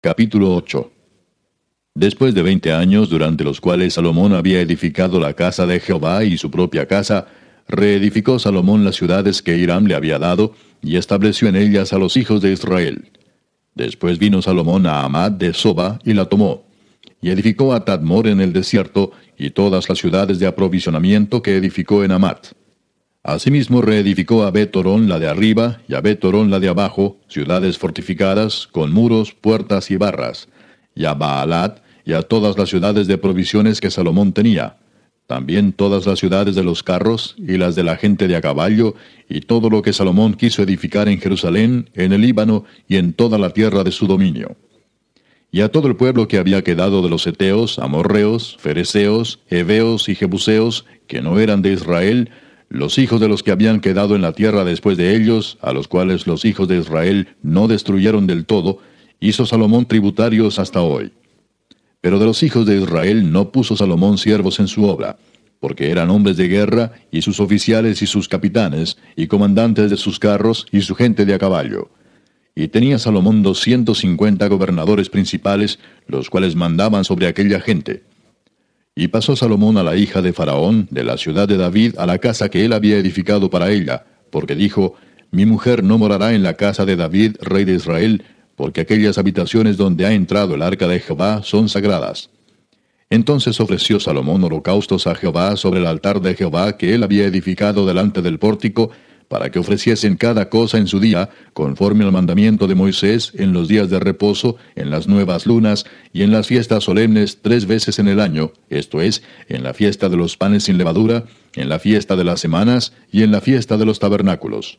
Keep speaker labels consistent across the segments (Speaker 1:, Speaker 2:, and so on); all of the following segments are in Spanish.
Speaker 1: Capítulo 8. Después de 20 años, durante los cuales Salomón había edificado la casa de Jehová y su propia casa, reedificó Salomón las ciudades que Hiram le había dado, y estableció en ellas a los hijos de Israel. Después vino Salomón a Amad de Soba, y la tomó. Y edificó a Tadmor en el desierto, y todas las ciudades de aprovisionamiento que edificó en Amad. Asimismo reedificó a Bet-Orón la de arriba, y a Bet-Orón la de abajo, ciudades fortificadas, con muros, puertas y barras, y a Baalat, y a todas las ciudades de provisiones que Salomón tenía, también todas las ciudades de los carros, y las de la gente de a caballo, y todo lo que Salomón quiso edificar en Jerusalén, en el Líbano, y en toda la tierra de su dominio. Y a todo el pueblo que había quedado de los heteos, amorreos, fereceos, heveos y jebuseos, que no eran de Israel, los hijos de los que habían quedado en la tierra después de ellos, a los cuales los hijos de Israel no destruyeron del todo, hizo Salomón tributarios hasta hoy. Pero de los hijos de Israel no puso Salomón siervos en su obra, porque eran hombres de guerra, y sus oficiales y sus capitanes, y comandantes de sus carros, y su gente de a caballo. Y tenía Salomón 250 gobernadores principales, los cuales mandaban sobre aquella gente. Y pasó Salomón a la hija de Faraón, de la ciudad de David, a la casa que él había edificado para ella, porque dijo, Mi mujer no morará en la casa de David, rey de Israel, porque aquellas habitaciones donde ha entrado el arca de Jehová son sagradas. Entonces ofreció Salomón holocaustos a Jehová sobre el altar de Jehová que él había edificado delante del pórtico, para que ofreciesen cada cosa en su día, conforme al mandamiento de Moisés, en los días de reposo, en las nuevas lunas, y en las fiestas solemnes 3 veces en el año, esto es, en la fiesta de los panes sin levadura, en la fiesta de las semanas, y en la fiesta de los tabernáculos.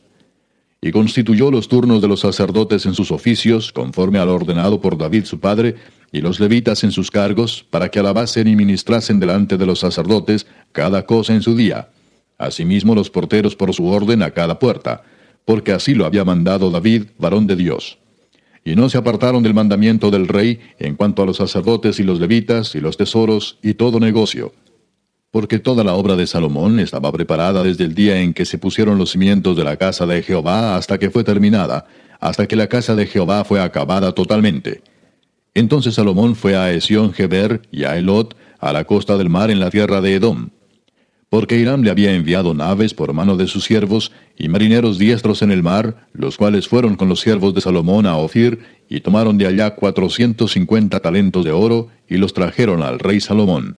Speaker 1: Y constituyó los turnos de los sacerdotes en sus oficios, conforme al ordenado por David su padre, y los levitas en sus cargos, para que alabasen y ministrasen delante de los sacerdotes, cada cosa en su día. Asimismo los porteros por su orden a cada puerta, porque así lo había mandado David, varón de Dios. Y no se apartaron del mandamiento del rey en cuanto a los sacerdotes y los levitas, y los tesoros, y todo negocio. Porque toda la obra de Salomón estaba preparada desde el día en que se pusieron los cimientos de la casa de Jehová hasta que fue terminada, hasta que la casa de Jehová fue acabada totalmente. Entonces Salomón fue a Esión-Geber y a Elot, a la costa del mar en la tierra de Edom. Porque Hiram le había enviado naves por mano de sus siervos, y marineros diestros en el mar, los cuales fueron con los siervos de Salomón a Ofir, y tomaron de allá 450 talentos de oro, y los trajeron al rey Salomón.